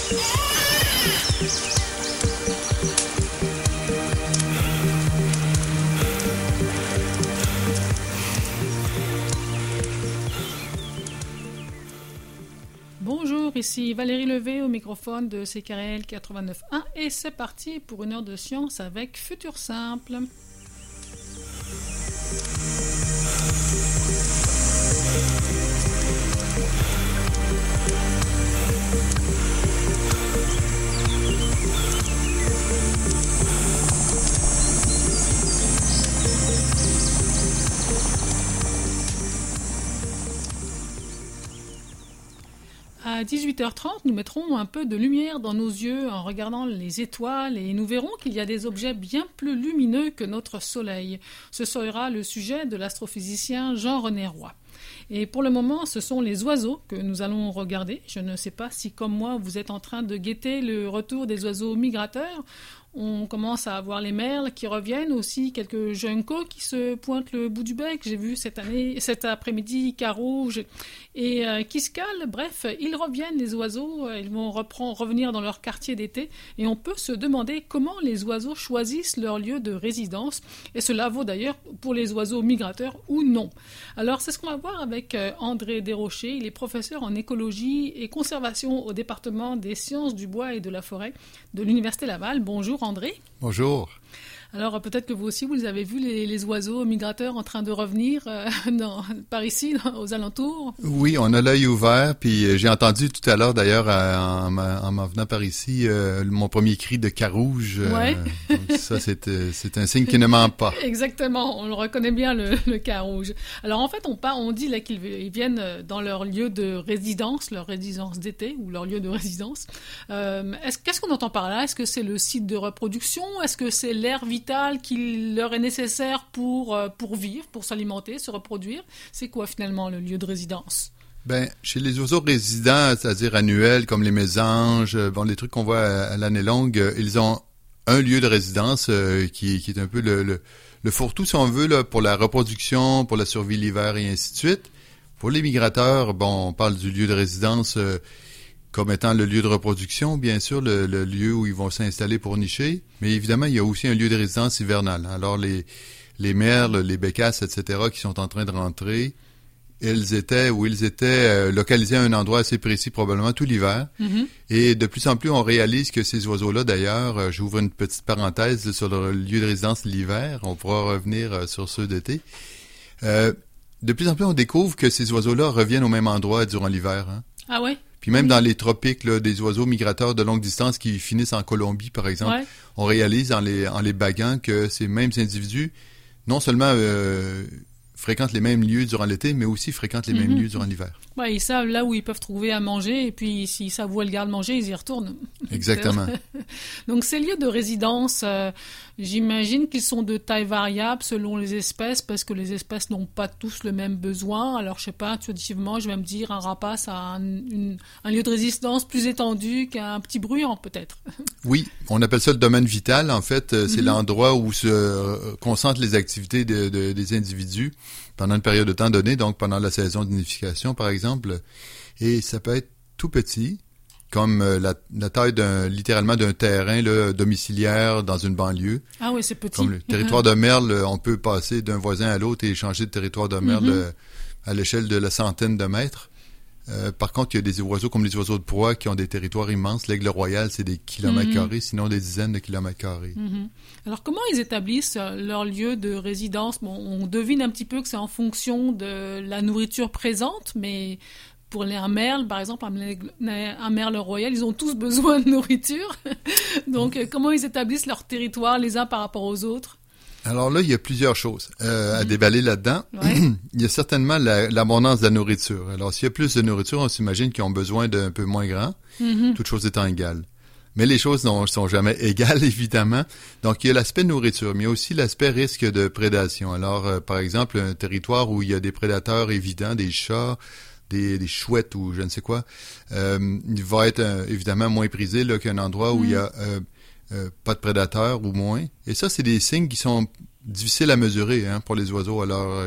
Bonjour, ici Valérie Levé au microphone de CKRL 89.1 et c'est parti pour une heure de science avec Futur Simple. À 18h30, nous mettrons un peu de lumière dans nos yeux en regardant les étoiles et nous verrons qu'il y a des objets bien plus lumineux que notre Soleil. Ce sera le sujet de l'astrophysicien Jean-René Roy. Et pour le moment, ce sont les oiseaux que nous allons regarder. Je ne sais pas si, comme moi, vous êtes en train de guetter le retour des oiseaux migrateurs. On commence à avoir les merles qui reviennent, aussi quelques juncos qui se pointent le bout du bec. J'ai vu cet après-midi carouge et Kiskal. Bref, ils reviennent, les oiseaux. Ils vont revenir dans leur quartier d'été. Et on peut se demander comment les oiseaux choisissent leur lieu de résidence. Et cela vaut d'ailleurs pour les oiseaux migrateurs ou non. Alors, c'est ce qu'on va voir avec André Desrochers. Il est professeur en écologie et conservation au département des sciences du bois et de la forêt de l'Université Laval. Bonjour André. Bonjour. Alors peut-être que vous aussi, vous avez vu les oiseaux migrateurs en train de revenir par ici, aux alentours? Oui, on a l'œil ouvert, puis j'ai entendu tout à l'heure d'ailleurs en m'en venant par ici mon premier cri de carouge. Ouais. Donc ça, c'est un signe qui ne ment pas. Exactement, on le reconnaît bien, le carouge. Alors en fait, on dit là qu'ils viennent dans leur lieu de résidence, leur résidence d'été ou leur lieu de résidence. Qu'est-ce qu'on entend par là? Est-ce que c'est le site de reproduction? Est-ce que c'est l'air vital qui leur est nécessaire pour vivre, pour s'alimenter, se reproduire? C'est quoi finalement le lieu de résidence? Ben, chez les oiseaux résidents, c'est-à-dire annuels, comme les mésanges, les trucs qu'on voit à l'année longue, ils ont un lieu de résidence qui est un peu le fourre-tout, si on veut, là, pour la reproduction, pour la survie l'hiver et ainsi de suite. Pour les migrateurs, on parle du lieu de résidence comme étant le lieu de reproduction, bien sûr, le lieu où ils vont s'installer pour nicher. Mais évidemment, il y a aussi un lieu de résidence hivernale. Alors, les merles, les bécasses, etc., qui sont en train de rentrer, ils étaient localisés à un endroit assez précis, probablement tout l'hiver. Mm-hmm. Et de plus en plus, on réalise que ces oiseaux-là, d'ailleurs, j'ouvre une petite parenthèse sur leur lieu de résidence l'hiver. On pourra revenir sur ceux d'été. De plus en plus, on découvre que ces oiseaux-là reviennent au même endroit durant l'hiver. Hein. Ah ouais? Puis même dans les tropiques, là, des oiseaux migrateurs de longue distance qui finissent en Colombie, par exemple, ouais. On réalise en les baguant que ces mêmes individus, non seulement fréquentent les mêmes lieux durant l'été, mais aussi fréquentent les mêmes lieux durant l'hiver. Ouais, ils savent là où ils peuvent trouver à manger, et puis s'ils savent où est le garde-manger, ils y retournent. Exactement. Donc ces lieux de résidence, j'imagine qu'ils sont de taille variable selon les espèces, parce que les espèces n'ont pas tous le même besoin. Alors je sais pas, intuitivement, je vais me dire un rapace a un lieu de résidence plus étendu qu'un petit bruyant, peut-être. Oui, on appelle ça le domaine vital. En fait, c'est l'endroit où se concentrent les activités des individus pendant une période de temps donnée, donc pendant la saison de nidification, par exemple. Et ça peut être tout petit, comme la taille littéralement d'un terrain là, domiciliaire dans une banlieue. Ah oui, c'est petit. Comme le territoire de merle, on peut passer d'un voisin à l'autre et changer de territoire de merle à l'échelle de la centaine de mètres. Par contre, il y a des oiseaux comme les oiseaux de proie qui ont des territoires immenses. L'aigle royal, c'est des kilomètres carrés, sinon des dizaines de kilomètres carrés. Alors, comment ils établissent leur lieu de résidence? Bon, on devine un petit peu que c'est en fonction de la nourriture présente, mais pour un merle, par exemple, un merle royal, ils ont tous besoin de nourriture. Donc, comment ils établissent leur territoire les uns par rapport aux autres? Alors là, il y a plusieurs choses à déballer là-dedans. Ouais. Il y a certainement l'abondance de la nourriture. Alors, s'il y a plus de nourriture, on s'imagine qu'ils ont besoin d'un peu moins grand, toutes choses étant égales. Mais les choses ne sont jamais égales, évidemment. Donc, il y a l'aspect nourriture, mais il y a aussi l'aspect risque de prédation. Alors, par exemple, un territoire où il y a des prédateurs évidents, des chats, des chouettes ou je ne sais quoi, il va être évidemment moins prisé là, qu'un endroit où il y a pas de prédateurs ou moins. Et ça, c'est des signes qui sont difficiles à mesurer pour les oiseaux. Alors,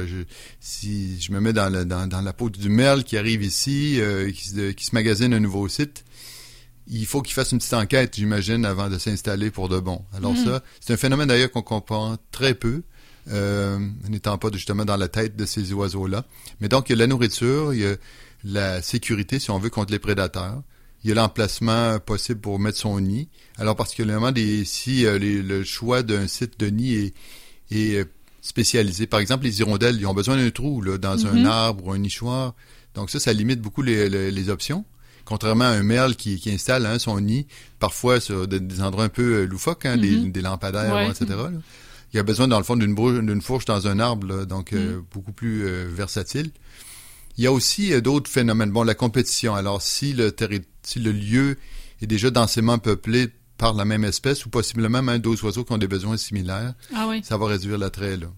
si je me mets dans la peau du merle qui arrive ici, qui se magasine un nouveau site, il faut qu'ils fassent une petite enquête, j'imagine, avant de s'installer pour de bon. Alors ça, c'est un phénomène d'ailleurs qu'on comprend très peu, n'étant pas justement dans la tête de ces oiseaux-là. Mais donc, il y a la nourriture, il y a la sécurité, si on veut, contre les prédateurs. Il y a l'emplacement possible pour mettre son nid. Alors, particulièrement, si le choix d'un site de nid est spécialisé. Par exemple, les hirondelles, ils ont besoin d'un trou là, dans un arbre ou un nichoir. Donc ça limite beaucoup les options. Contrairement à un merle qui installe son nid, parfois sur des endroits un peu loufoques, des lampadaires, etc. Là. Il a besoin, dans le fond, d'une fourche dans un arbre, là, donc beaucoup plus versatile. Il y a aussi d'autres phénomènes. Bon, la compétition. Alors, si le lieu est déjà densément peuplé par la même espèce ou possiblement même d'autres oiseaux qui ont des besoins similaires, ça va réduire l'attrait, là.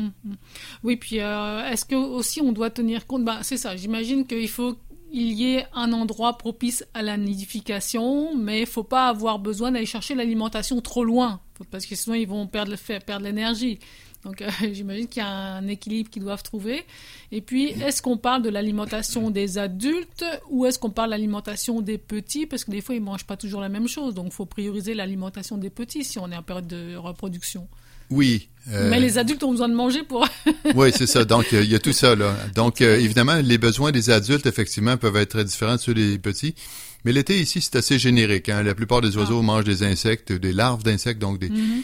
Oui, puis est-ce que aussi on doit tenir compte... c'est ça, j'imagine qu'il faut qu'il y ait un endroit propice à la nidification, mais il ne faut pas avoir besoin d'aller chercher l'alimentation trop loin, parce que sinon ils vont perdre l'énergie. Donc, j'imagine qu'il y a un équilibre qu'ils doivent trouver. Et puis, est-ce qu'on parle de l'alimentation des adultes ou est-ce qu'on parle de l'alimentation des petits? Parce que des fois, ils ne mangent pas toujours la même chose. Donc, il faut prioriser l'alimentation des petits si on est en période de reproduction. Oui. Mais les adultes ont besoin de manger pour... Oui, c'est ça. Donc, il y a tout ça, là. Donc, évidemment, les besoins des adultes, effectivement, peuvent être très différents de ceux des petits. Mais l'été, ici, c'est assez générique. La plupart des oiseaux mangent des insectes, des larves d'insectes, donc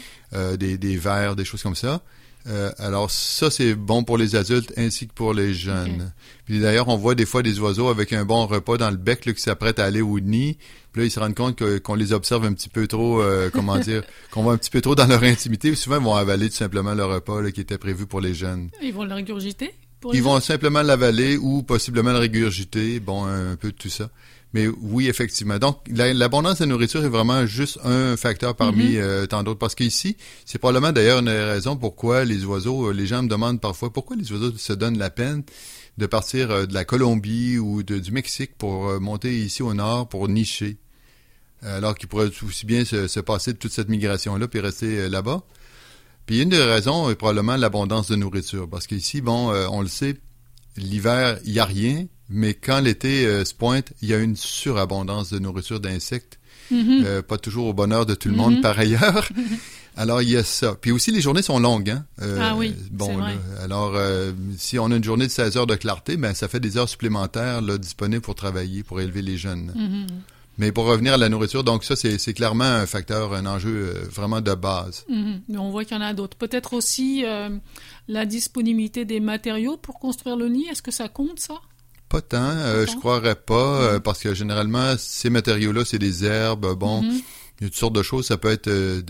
des vers, des choses comme ça. Alors ça, c'est bon pour les adultes ainsi que pour les jeunes. Okay. Puis d'ailleurs, on voit des fois des oiseaux avec un bon repas dans le bec là, qui s'apprêtent à aller au nid. Puis là, ils se rendent compte qu'on les observe un petit peu trop, qu'on va un petit peu trop dans leur intimité. Ou souvent, ils vont avaler tout simplement le repas là, qui était prévu pour les jeunes. Ils vont le régurgiter? Ils vont simplement l'avaler ou possiblement le régurgiter. Bon, un peu de tout ça. Mais oui, effectivement. Donc, l'abondance de nourriture est vraiment juste un facteur parmi tant d'autres. Parce qu'ici, c'est probablement d'ailleurs une raison pourquoi les oiseaux, les gens me demandent parfois pourquoi les oiseaux se donnent la peine de partir de la Colombie ou du Mexique pour monter ici au nord pour nicher. Alors qu'ils pourraient aussi bien se passer de toute cette migration-là puis rester là-bas. Puis une des raisons est probablement l'abondance de nourriture. Parce qu'ici, on le sait, l'hiver, il n'y a rien. Mais quand l'été se pointe, il y a une surabondance de nourriture d'insectes. Pas toujours au bonheur de tout le monde par ailleurs. Alors, il y a ça. Puis aussi, les journées sont longues. Hein? C'est vrai. Alors, si on a une journée de 16 heures de clarté, ça fait des heures supplémentaires là, disponibles pour travailler, pour élever les jeunes. Mais pour revenir à la nourriture, donc ça, c'est clairement un facteur, un enjeu vraiment de base. Mais on voit qu'il y en a d'autres. Peut-être aussi la disponibilité des matériaux pour construire le nid. Est-ce que ça compte, ça? Pas tant, je croirais pas, parce que généralement, ces matériaux-là, c'est des herbes, il y a toutes sortes de choses, ça peut être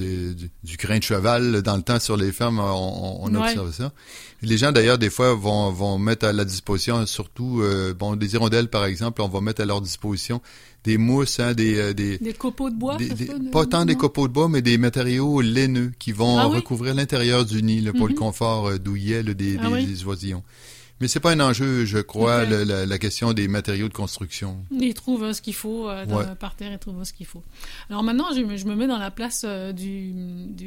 du crin de cheval, dans le temps, sur les fermes, on observe ça. Les gens, d'ailleurs, des fois, vont mettre à la disposition, surtout, des hirondelles, par exemple, on va mettre à leur disposition des mousses, des copeaux de bois? Pas tant des copeaux de bois, mais des matériaux laineux qui vont recouvrir l'intérieur du nid, là, pour le confort douillet des oisillons. Mais c'est pas un enjeu, je crois, la question des matériaux de construction. Ils trouvent ce qu'il faut par terre, ils trouvent ce qu'il faut. Alors maintenant, je me mets dans la place du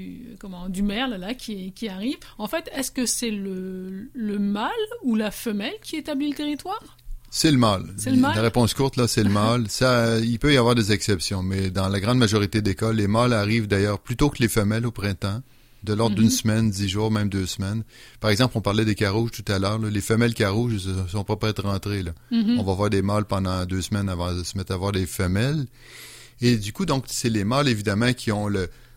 merle là qui arrive. En fait, est-ce que c'est le mâle ou la femelle qui établit le territoire? C'est le mâle. La réponse courte, là, c'est le mâle. Ça, il peut y avoir des exceptions, mais dans la grande majorité des cas, les mâles arrivent d'ailleurs plus tôt que les femelles au printemps. De l'ordre d'une semaine, 10 jours, même 2 semaines. Par exemple, on parlait des carouges tout à l'heure. Là. Les femelles carouges ne sont pas prêtes à rentrer. Là. On va voir des mâles pendant 2 semaines avant de se mettre à voir des femelles. Et du coup, donc, c'est les mâles, évidemment, qui ont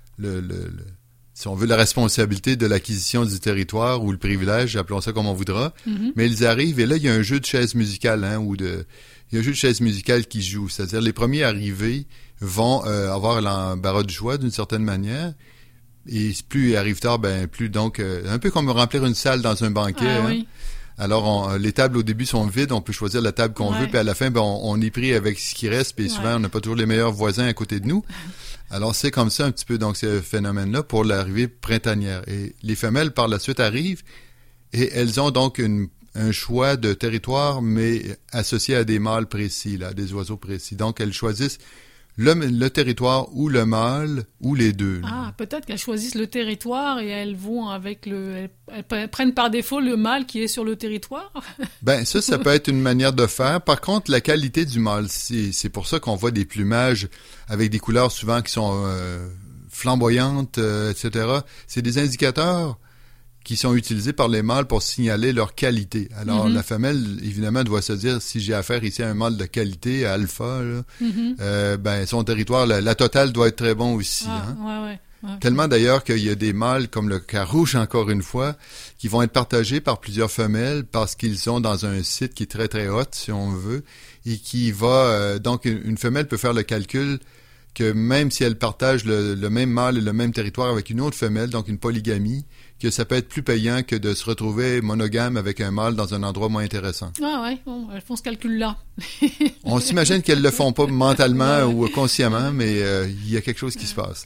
si on veut, la responsabilité de l'acquisition du territoire ou le privilège, appelons ça comme on voudra. Mais ils arrivent, et là, il y a un jeu de chaises musicales, il y a un jeu de chaises musicales qui joue. C'est-à-dire, les premiers arrivés vont avoir l'embarras du choix, d'une certaine manière. Et plus il arrive tard, plus donc... un peu comme remplir une salle dans un banquet. Oui. Alors, les tables au début sont vides, on peut choisir la table qu'on veut, puis à la fin, on est pris avec ce qui reste, puis souvent, on n'a pas toujours les meilleurs voisins à côté de nous. Alors, c'est comme ça un petit peu, donc, ce phénomène-là pour l'arrivée printanière. Et les femelles, par la suite, arrivent, et elles ont donc un choix de territoire, mais associé à des mâles précis, là, des oiseaux précis. Donc, elles choisissent le territoire ou le mâle ou les deux. Ah, peut-être qu'elles choisissent le territoire et elles vont avec elles prennent par défaut le mâle qui est sur le territoire. Ben ça peut être une manière de faire. Par contre, la qualité du mâle, c'est pour ça qu'on voit des plumages avec des couleurs souvent qui sont flamboyantes, etc. C'est des indicateurs qui sont utilisés par les mâles pour signaler leur qualité. Alors, la femelle, évidemment, doit se dire, si j'ai affaire ici à un mâle de qualité, à alpha, là, ben son territoire, la totale doit être très bon aussi. Ouais. Tellement d'ailleurs qu'il y a des mâles, comme le carouge, encore une fois, qui vont être partagés par plusieurs femelles parce qu'ils sont dans un site qui est très, très hot, si on veut, et qui va... donc, une femelle peut faire le calcul que même si elle partage le même mâle et le même territoire avec une autre femelle, donc une polygamie, que ça peut être plus payant que de se retrouver monogame avec un mâle dans un endroit moins intéressant. Ah ouais, bon, elles font ce calcul-là. On s'imagine qu'elles le font pas mentalement ou consciemment, mais il y a quelque chose qui se passe.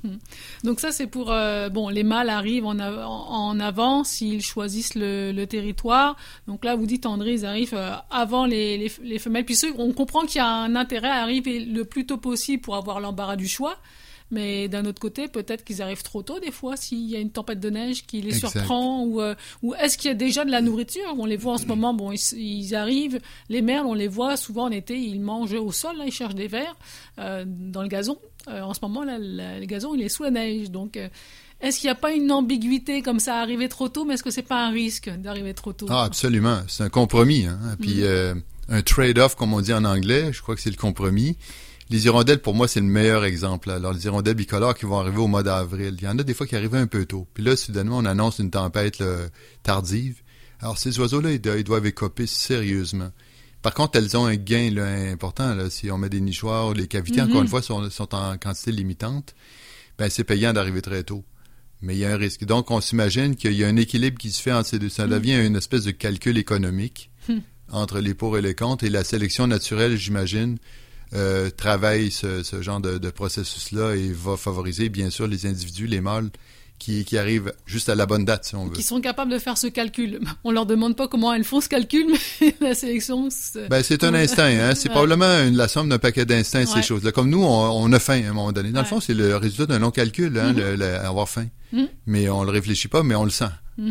Donc ça, c'est pour... les mâles arrivent en avance, ils choisissent le territoire. Donc là, vous dites, André, ils arrivent avant les femelles. Puis on comprend qu'il y a un intérêt à arriver le plus tôt possible pour avoir l'embarras du choix. Mais d'un autre côté, peut-être qu'ils arrivent trop tôt des fois, s'il y a une tempête de neige qui les surprend, ou est-ce qu'il y a déjà de la nourriture? On les voit en ce moment, bon, ils arrivent, les merles, on les voit souvent en été, ils mangent au sol, là, ils cherchent des vers dans le gazon. En ce moment, là, le gazon, il est sous la neige, donc... Est-ce qu'il n'y a pas une ambiguïté comme ça, arriver trop tôt, mais est-ce que c'est pas un risque d'arriver trop tôt? Ah, absolument. C'est un compromis, hein. Puis un trade-off, comme on dit en anglais, je crois que c'est le compromis. Les hirondelles, pour moi, c'est le meilleur exemple. Alors, les hirondelles bicolores qui vont arriver au mois d'avril. Il y en a des fois qui arrivent un peu tôt. Puis là, soudainement, on annonce une tempête tardive. Alors, ces oiseaux-là, ils doivent écoper sérieusement. Par contre, elles ont un gain là, important. Là. Si on met des nichoirs, les cavités, encore une fois, sont en quantité limitante, ben c'est payant d'arriver très tôt. Mais il y a un risque. Donc, on s'imagine qu'il y a un équilibre qui se fait entre ces deux. Ça devient une espèce de calcul économique entre les pour et les contre. Et la sélection naturelle, j'imagine, travaille ce genre de processus-là et va favoriser, bien sûr, les individus, les mâles, qui arrivent juste à la bonne date, si on veut. Qui sont capables de faire ce calcul. On leur demande pas comment elles font ce calcul, mais la sélection... C'est un instinct, hein. C'est probablement la somme d'un paquet d'instincts, ces choses-là. Comme nous, on a faim à un moment donné. Dans le fond, c'est le résultat d'un long calcul, hein, avoir faim. Mais on le réfléchit pas, mais on le sent.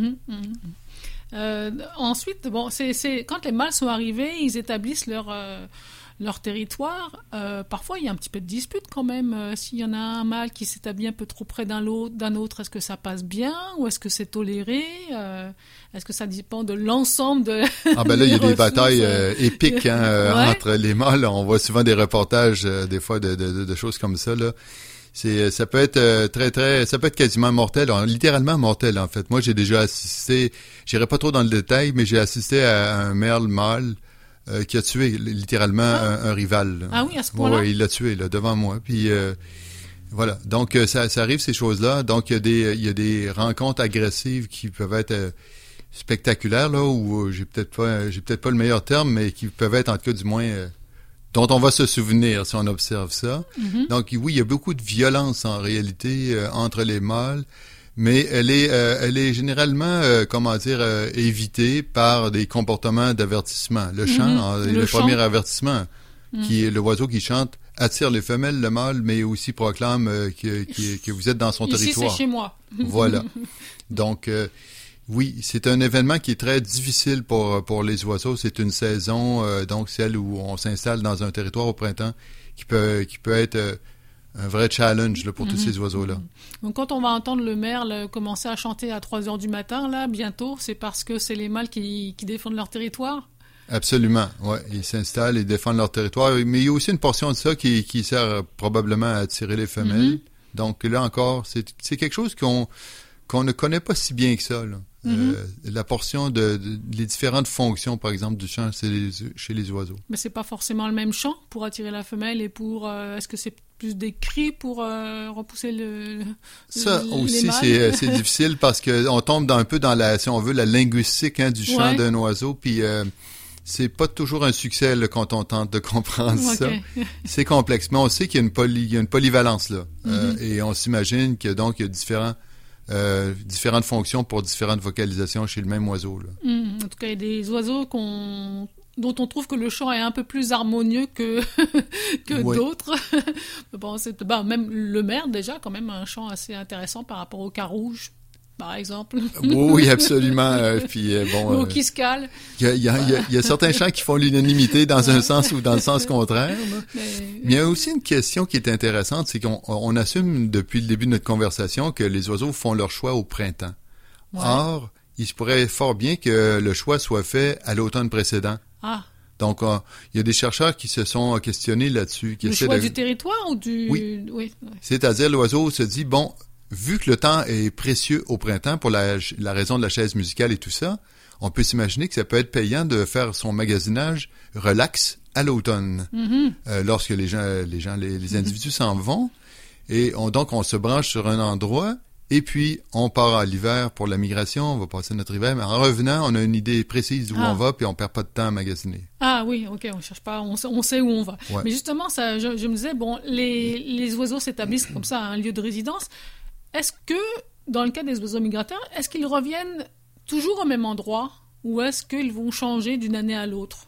Ensuite, bon, c'est quand les mâles sont arrivés, ils établissent leur territoire. Parfois, il y a un petit peu de dispute quand même. S'il y en a un mâle qui s'établit un peu trop près d'un autre, est-ce que ça passe bien ou est-ce que c'est toléré? Est-ce que ça dépend de l'ensemble de... Ah ben là, il y a des batailles épiques entre les mâles. On voit souvent des reportages, des fois, de choses comme ça, là. Ça peut être ça peut être quasiment mortel, littéralement mortel, en fait. Moi, j'ai déjà assisté, j'irai pas trop dans le détail, mais j'ai assisté à un merle mâle qui a tué littéralement un rival. Là. Ah oui, à ce point-là? Oui, il l'a tué là devant moi. Puis voilà. Donc ça arrive ces choses-là. Donc il y a des rencontres agressives qui peuvent être spectaculaires là, où j'ai peut-être pas le meilleur terme, mais qui peuvent être en tout cas du moins dont on va se souvenir si on observe ça. Donc oui, il y a beaucoup de violence en réalité entre les mâles. Mais elle est généralement, évitée par des comportements d'avertissement. Le chant, le premier avertissement, qui est le oiseau qui chante, attire les femelles, le mâle, mais aussi proclame que vous êtes dans son territoire. Ici, c'est chez moi. Voilà. Donc, oui, c'est un événement qui est très difficile pour les oiseaux. C'est une saison, donc celle où on s'installe dans un territoire au printemps, qui peut être un vrai challenge là, pour tous ces oiseaux-là. Donc, quand on va entendre le merle commencer à chanter à 3 heures du matin, là, bientôt, c'est parce que c'est les mâles qui défendent leur territoire? Absolument, ouais. Ils s'installent et défendent leur territoire. Mais il y a aussi une portion de ça qui sert probablement à attirer les femelles. Donc là encore, c'est quelque chose qu'on ne connaît pas si bien que ça, là. La portion les différentes fonctions, par exemple, du chant chez les oiseaux. Mais c'est pas forcément le même chant pour attirer la femelle et pour... est-ce que c'est plus des cris pour repousser ça aussi, les mâles? c'est difficile parce que on tombe un peu dans si on veut, la linguistique du chant d'un oiseau, puis c'est pas toujours un succès là, quand on tente de comprendre ça. C'est complexe, mais on sait qu'il y a une polyvalence là, et on s'imagine que donc il y a différentes fonctions pour différentes vocalisations chez le même oiseau. Là. En tout cas, il y a des oiseaux qu'on dont on trouve que le chant est un peu plus harmonieux que d'autres. Bon, même le merle, déjà, quand même, un chant assez intéressant par rapport au carouge, par exemple. Oui, absolument. Ou au Kiskal. Il y a certains chants qui font l'unanimité dans un sens ou dans le sens contraire. Mais il y a aussi une question qui est intéressante, c'est qu'on assume depuis le début de notre conversation que les oiseaux font leur choix au printemps. Ouais. Or, il se pourrait fort bien que le choix soit fait à l'automne précédent. Ah. Donc, il y a des chercheurs qui se sont questionnés là-dessus. Le choix du territoire ou du... Oui. C'est-à-dire, l'oiseau se dit, bon, vu que le temps est précieux au printemps pour la raison de la chaise musicale et tout ça, on peut s'imaginer que ça peut être payant de faire son magasinage relax à l'automne. Lorsque les individus s'en vont. Et donc, on se branche sur un endroit. Et puis, on part à l'hiver pour la migration, on va passer notre hiver, mais en revenant, on a une idée précise d'où on va, puis on perd pas de temps à magasiner. Ah oui, ok, on cherche pas, on sait où on va. Ouais. Mais justement, ça, je me disais, bon, les oiseaux s'établissent comme ça à un lieu de résidence. Est-ce que, dans le cas des oiseaux migrateurs, est-ce qu'ils reviennent toujours au même endroit, ou est-ce qu'ils vont changer d'une année à l'autre?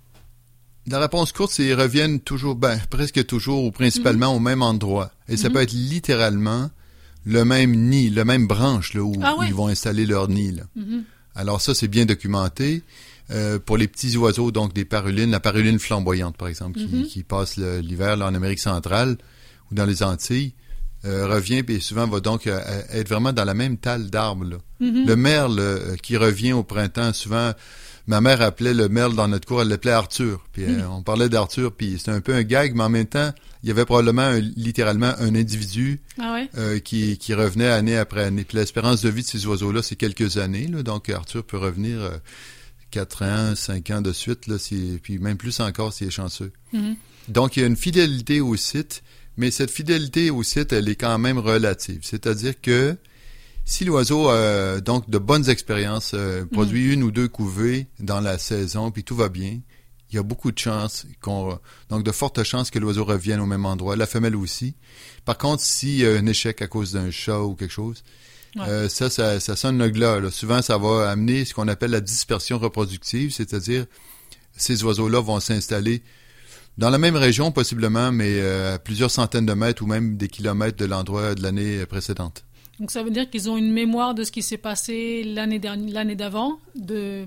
La réponse courte, c'est qu'ils reviennent toujours, presque toujours, ou principalement au même endroit. Et ça peut être littéralement le même nid, la même branche là, où ils vont installer leur nid. Là. Alors ça, c'est bien documenté. Pour les petits oiseaux, donc des parulines, la paruline flamboyante, par exemple, qui passe l'hiver là, en Amérique centrale ou dans les Antilles, revient et souvent va donc être vraiment dans la même talle d'arbre. Là. Le merle qui revient au printemps, souvent... Ma mère appelait le merle dans notre cour, elle l'appelait Arthur. Puis on parlait d'Arthur, puis c'était un peu un gag, mais en même temps, il y avait probablement littéralement un individu qui revenait année après année. Puis l'espérance de vie de ces oiseaux-là, c'est quelques années. Là, donc Arthur peut revenir 4 ans, 5 ans de suite, là, puis même plus encore s'il est chanceux. Donc il y a une fidélité au site, mais cette fidélité au site, elle est quand même relative. C'est-à-dire que si l'oiseau a donc de bonnes expériences, produit 1 ou 2 couvées dans la saison, puis tout va bien, il y a beaucoup de chances donc de fortes chances que l'oiseau revienne au même endroit. La femelle aussi. Par contre, s'il y a un échec à cause d'un chat ou quelque chose, ça sonne le glas. Là. Souvent, ça va amener ce qu'on appelle la dispersion reproductive, c'est-à-dire ces oiseaux-là vont s'installer dans la même région possiblement, mais à plusieurs centaines de mètres ou même des kilomètres de l'endroit de l'année précédente. Donc ça veut dire qu'ils ont une mémoire de ce qui s'est passé l'année d'avant, du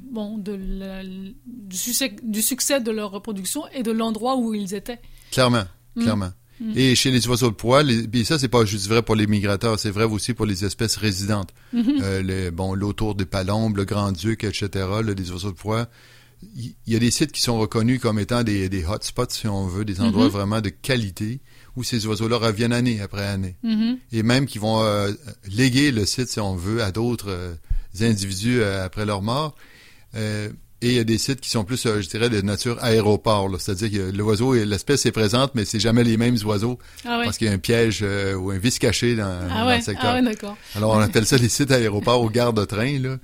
succès de leur reproduction et de l'endroit où ils étaient. Clairement. Et chez les oiseaux de proie, puis ça c'est pas juste vrai pour les migrateurs, c'est vrai aussi pour les espèces résidentes. L'autour des palombes, le grand-duc, etc., les oiseaux de proie. Il y a des sites qui sont reconnus comme étant des hotspots, si on veut, des endroits vraiment de qualité, où ces oiseaux-là reviennent année après année. Et même qui vont léguer le site, si on veut, à d'autres individus après leur mort. Et il y a des sites qui sont plus, je dirais, de nature aéroport. Là. C'est-à-dire que l'oiseau, l'espèce est présente, mais c'est jamais les mêmes oiseaux. Parce qu'il y a un piège ou un vice caché dans le secteur. D'accord. Alors, on appelle ça les sites aéroports ou gares de train, là.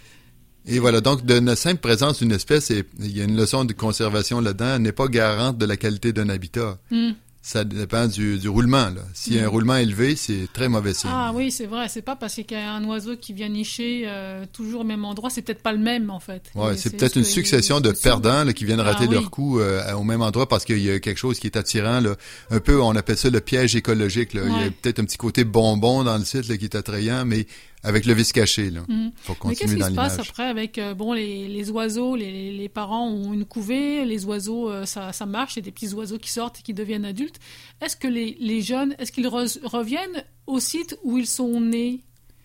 Et voilà, donc de la simple présence d'une espèce, il y a une leçon de conservation là-dedans, n'est pas garante de la qualité d'un habitat. Ça dépend du roulement. Là. S'il y a un roulement élevé, c'est très mauvais signe. Ah oui, c'est vrai. C'est pas parce qu'il y a un oiseau qui vient nicher toujours au même endroit. C'est peut-être pas le même, en fait. Ouais, c'est peut-être une succession de perdants là, qui viennent rater leur coup au même endroit parce qu'il y a quelque chose qui est attirant. Là. Un peu, on appelle ça le piège écologique. Là. Il y a peut-être un petit côté bonbon dans le site là, qui est attrayant, mais avec le vice caché, là, pour continuer dans l'image. Mais qu'est-ce qui se passe après avec les oiseaux, les parents ont une couvée, les oiseaux, ça marche, c'est des petits oiseaux qui sortent et qui deviennent adultes. Est-ce que les jeunes, est-ce qu'ils reviennent au site où ils sont nés?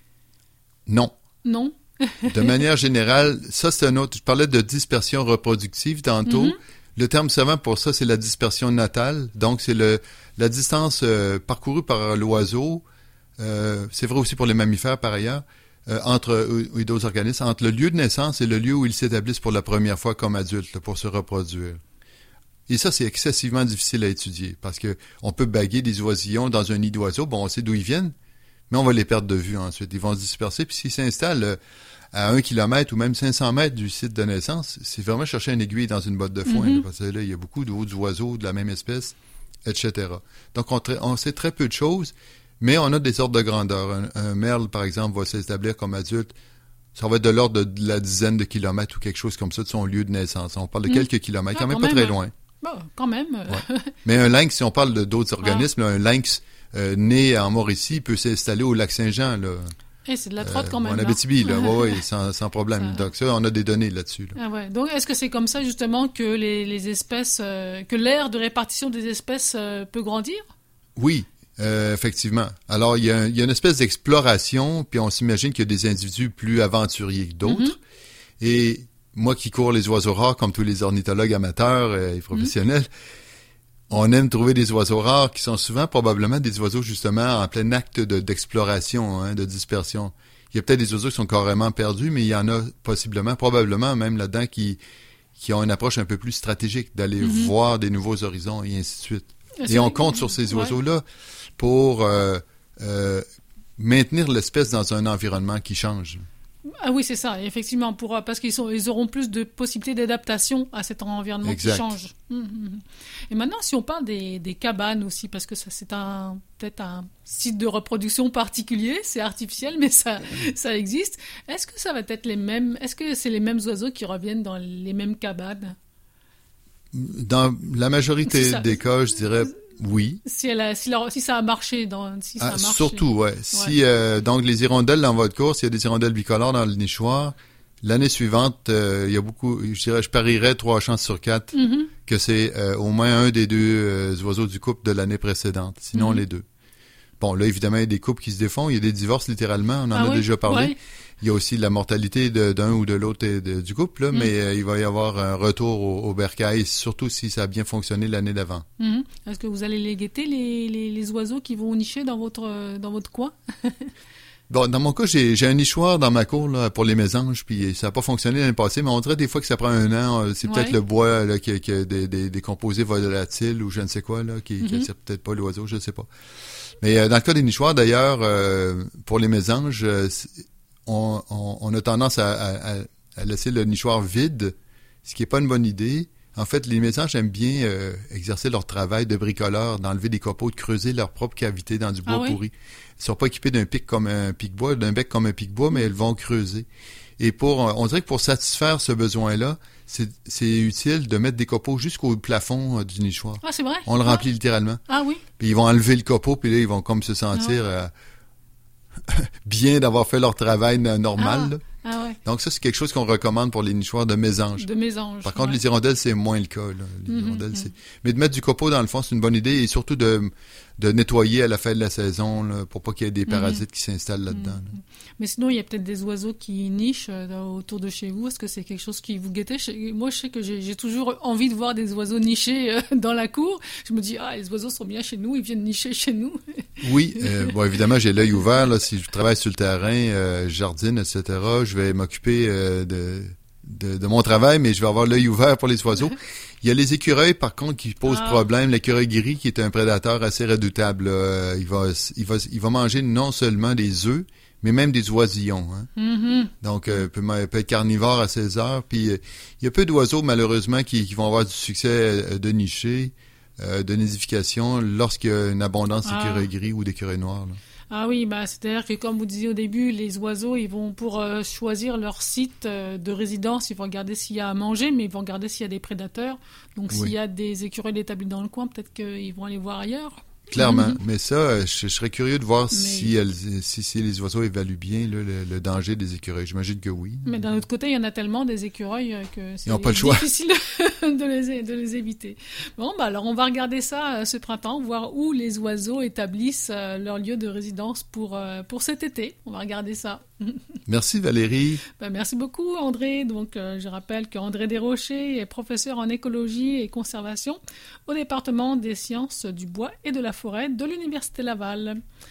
Non. Non? De manière générale, ça c'est un autre, je parlais de dispersion reproductive tantôt. Le terme savant pour ça, c'est la dispersion natale. Donc, c'est la distance parcourue par l'oiseau. C'est vrai aussi pour les mammifères par ailleurs, entre d'autres organismes, entre le lieu de naissance et le lieu où ils s'établissent pour la première fois comme adultes là, pour se reproduire. Et ça, c'est excessivement difficile à étudier parce que on peut baguer des oisillons dans un nid d'oiseaux, bon, on sait d'où ils viennent, mais on va les perdre de vue ensuite. Ils vont se disperser, puis s'ils s'installent à 1 kilomètre ou même 500 mètres du site de naissance, c'est vraiment chercher une aiguille dans une botte de foin, là, parce que là, il y a beaucoup d'autres oiseaux de la même espèce, etc. Donc, on sait très peu de choses. Mais on a des ordres de grandeur. Un merle, par exemple, va s'établir comme adulte Ça va être de l'ordre de la dizaine de kilomètres ou quelque chose comme ça de son lieu de naissance. On parle de quelques kilomètres, quand même pas très loin. Bon, quand même. Ouais. Mais un lynx, si on parle d'autres organismes, là, un lynx né en Mauricie peut s'installer au lac Saint-Jean. Là. Et c'est de la trotte quand même. En Abitibi, là, ouais, sans problème. Donc ça, on a des données là-dessus. Là. Ah ouais. Donc est-ce que c'est comme ça justement que les espèces, que l'aire de répartition des espèces peut grandir? Oui. Effectivement. Alors, il y a une espèce d'exploration, puis on s'imagine qu'il y a des individus plus aventuriers que d'autres. Et moi qui cours les oiseaux rares, comme tous les ornithologues amateurs et professionnels, on aime trouver des oiseaux rares qui sont souvent probablement des oiseaux justement en plein acte d'exploration, de dispersion. Il y a peut-être des oiseaux qui sont carrément perdus, mais il y en a probablement même là-dedans qui ont une approche un peu plus stratégique, d'aller voir des nouveaux horizons et ainsi de suite. Et on compte sur ces oiseaux-là pour maintenir l'espèce dans un environnement qui change. Ah oui, c'est ça, effectivement, parce qu'ils auront plus de possibilités d'adaptation à cet environnement qui change. Et maintenant, si on parle des cabanes aussi, parce que ça, c'est peut-être un site de reproduction particulier, c'est artificiel, mais ça existe. Est-ce que ça va être est-ce que c'est les mêmes oiseaux qui reviennent dans les mêmes cabanes? Dans la majorité des cas, je dirais oui. Si ça a marché. Surtout, ouais. Si donc les hirondelles dans votre course, il y a des hirondelles bicolores dans le nichoir, l'année suivante, il y a beaucoup, je parierais 3 chances sur 4 que c'est au moins un des deux oiseaux du couple de l'année précédente, sinon les deux. Bon, là, évidemment, il y a des couples qui se défont, il y a des divorces littéralement, on en a déjà parlé. Ouais. Il y a aussi la mortalité d'un ou de l'autre du couple, là, mais il va y avoir un retour au bercail, surtout si ça a bien fonctionné l'année d'avant. Est-ce que vous allez les guetter, les oiseaux qui vont nicher dans votre coin? Bon, dans mon cas, j'ai un nichoir dans ma cour là, pour les mésanges, puis ça n'a pas fonctionné l'année passée, mais on dirait des fois que ça prend un an. C'est peut-être le bois là, qui a des composés volatiles ou je ne sais quoi, là, qui attire peut-être pas l'oiseau, je ne sais pas. Mais dans le cas des nichoirs, d'ailleurs, pour les mésanges, on a tendance à laisser le nichoir vide, ce qui n'est pas une bonne idée. En fait, les mésanges aiment bien exercer leur travail de bricoleur, d'enlever des copeaux, de creuser leur propre cavité dans du bois pourri. Ils ne sont pas équipés d'un pic comme un pic-bois, d'un bec comme un pic-bois, mais elles vont creuser. Et on dirait que pour satisfaire ce besoin-là, c'est utile de mettre des copeaux jusqu'au plafond du nichoir. Ah, c'est vrai? On le remplit littéralement. Ah oui? Puis ils vont enlever le copeau, puis là, ils vont comme se sentir bien d'avoir fait leur travail normal. Là. Ah ouais. Donc ça, c'est quelque chose qu'on recommande pour les nichoirs de mésanges. Par contre, les hirondelles, c'est moins le cas. Là. Les hirondelles, mais de mettre du copeau dans le fond, c'est une bonne idée. Et surtout de nettoyer à la fin de la saison là, pour pas qu'il y ait des parasites qui s'installent là-dedans. Là. Mais sinon, il y a peut-être des oiseaux qui nichent autour de chez vous. Est-ce que c'est quelque chose qui vous guette? Moi, je sais que j'ai toujours envie de voir des oiseaux nicher dans la cour. Je me dis, les oiseaux sont bien chez nous, ils viennent nicher chez nous. Oui, bon, évidemment, j'ai l'œil ouvert. Là, si je travaille sur le terrain, jardine, etc., je vais m'occuper de mon travail, mais je vais avoir l'œil ouvert pour les oiseaux. Il y a les écureuils, par contre, qui posent problème. L'écureuil gris, qui est un prédateur assez redoutable. Il va manger non seulement des œufs, mais même des oisillons. Donc, il peut être carnivore à 16 heures. Puis, il y a peu d'oiseaux, malheureusement, qui vont avoir du succès de nicher, de nidification, lorsqu'il y a une abondance d'écureuils gris ou d'écureuils noirs. Là. Ah oui, c'est-à-dire que comme vous disiez au début, les oiseaux, ils vont pour choisir leur site de résidence, ils vont regarder s'il y a à manger, mais ils vont regarder s'il y a des prédateurs. Donc s'il y a des écureuils établis dans le coin, peut-être qu'ils vont aller voir ailleurs. Clairement, mais ça, je serais curieux de voir si les oiseaux évaluent bien là, le danger des écureuils. J'imagine que oui. Mais d'un autre côté, il y en a tellement des écureuils que c'est difficile de les éviter. Bon, alors on va regarder ça ce printemps, voir où les oiseaux établissent leur lieu de résidence pour cet été. On va regarder ça. Merci Valérie. Merci beaucoup André. Donc je rappelle qu'André Desrochers est professeur en écologie et conservation au département des sciences du bois et de la forêt de l'Université Laval.